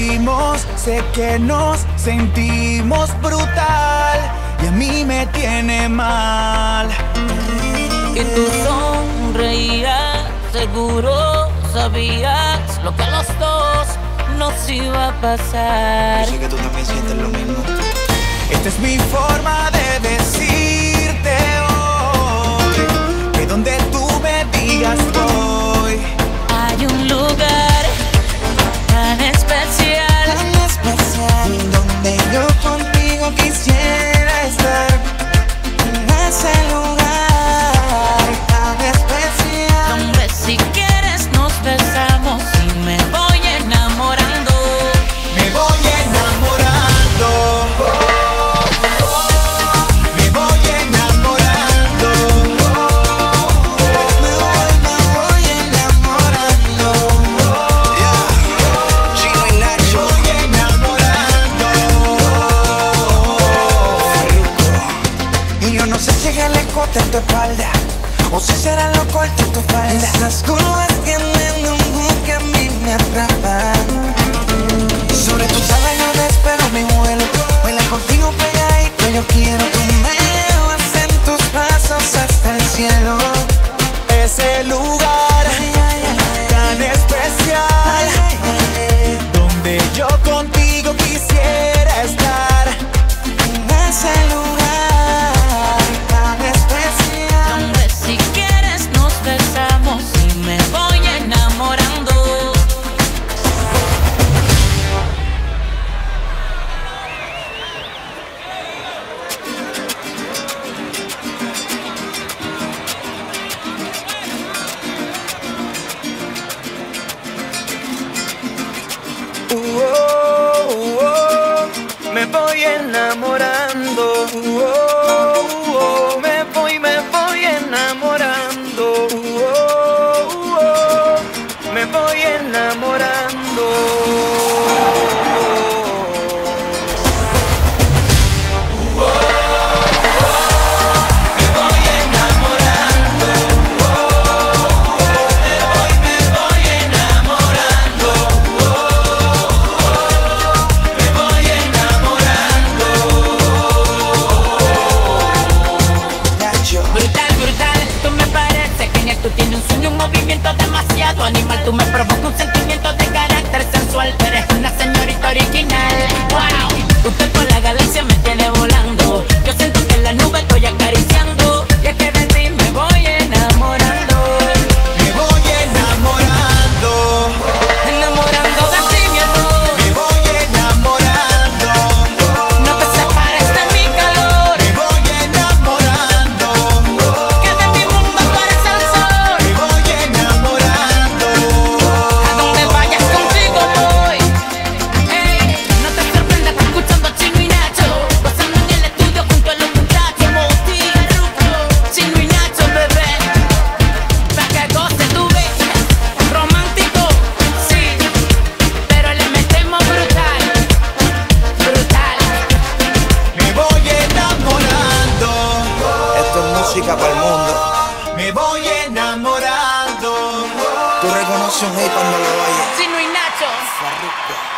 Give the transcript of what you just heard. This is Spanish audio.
fuimos, sé que nos sentimos brutal y a mí me tiene mal. Y tú sonreías, seguro sabías lo que a los dos nos iba a pasar. Yo sé que tú también sientes lo mismo. Esta es mi forma de decirte hoy que donde tú me digas voy. Hay un lugar tan especial donde yo contigo quisiera estar. En ese lugar tan especial, donde si quieres nos besamos y me voy enamorando. Me voy enamorando. Me voy enamorando. me voy enamorando. Chino y Nacho. Me voy enamorando. Y yo no sé si es el escote en tu espalda o si será lo corto en tu falda. Esas curvas tienen un hook que a mí me atrapan. Sobre tus alas yo despego mi vuelo. Baila contigo pegadito, yo quiero. Tú me llevas en tus brazos hasta el cielo. Ese lugar tan especial donde yo contigo quisiera estar. En ese lugar tan especial, Donde si quieres nos besamos y me voy enamorando. Me voy enamorando. Me voy enamorando. Me voy enamorando. Nacho. Brutal, brutal, tú me pareces genial. Tú tienes un sueño, un movimiento demasiado animal. Tú me provocas un sentimiento de carácter sensual. Eres una señorita original. Wow, usted por la galaxia me tiene volando. Yo siento que en la nube estoy acariciando. Y es que de ti me voy enamorando. Me voy enamorando. Enamorando de ti, mi amor. Me voy enamorando. No te separes de mi calor. Me voy enamorando. Que de mi mundo tú eres el sol. Me voy enamorando. A donde vayas contigo voy. Ey, no te sorprendas escuchando a Chino y Nacho, gozando en el estudio junto a los muchachos. Moti, Chino y Nacho, bebé, pa' que goce tu vida. Romántico, sí, pero le metemos brutal, brutal. Me voy enamorando. Esto es música para el mundo. Me voy enamorando. Tú reconoces un hit cuando lo oyes. Chino y Nacho. Farruko.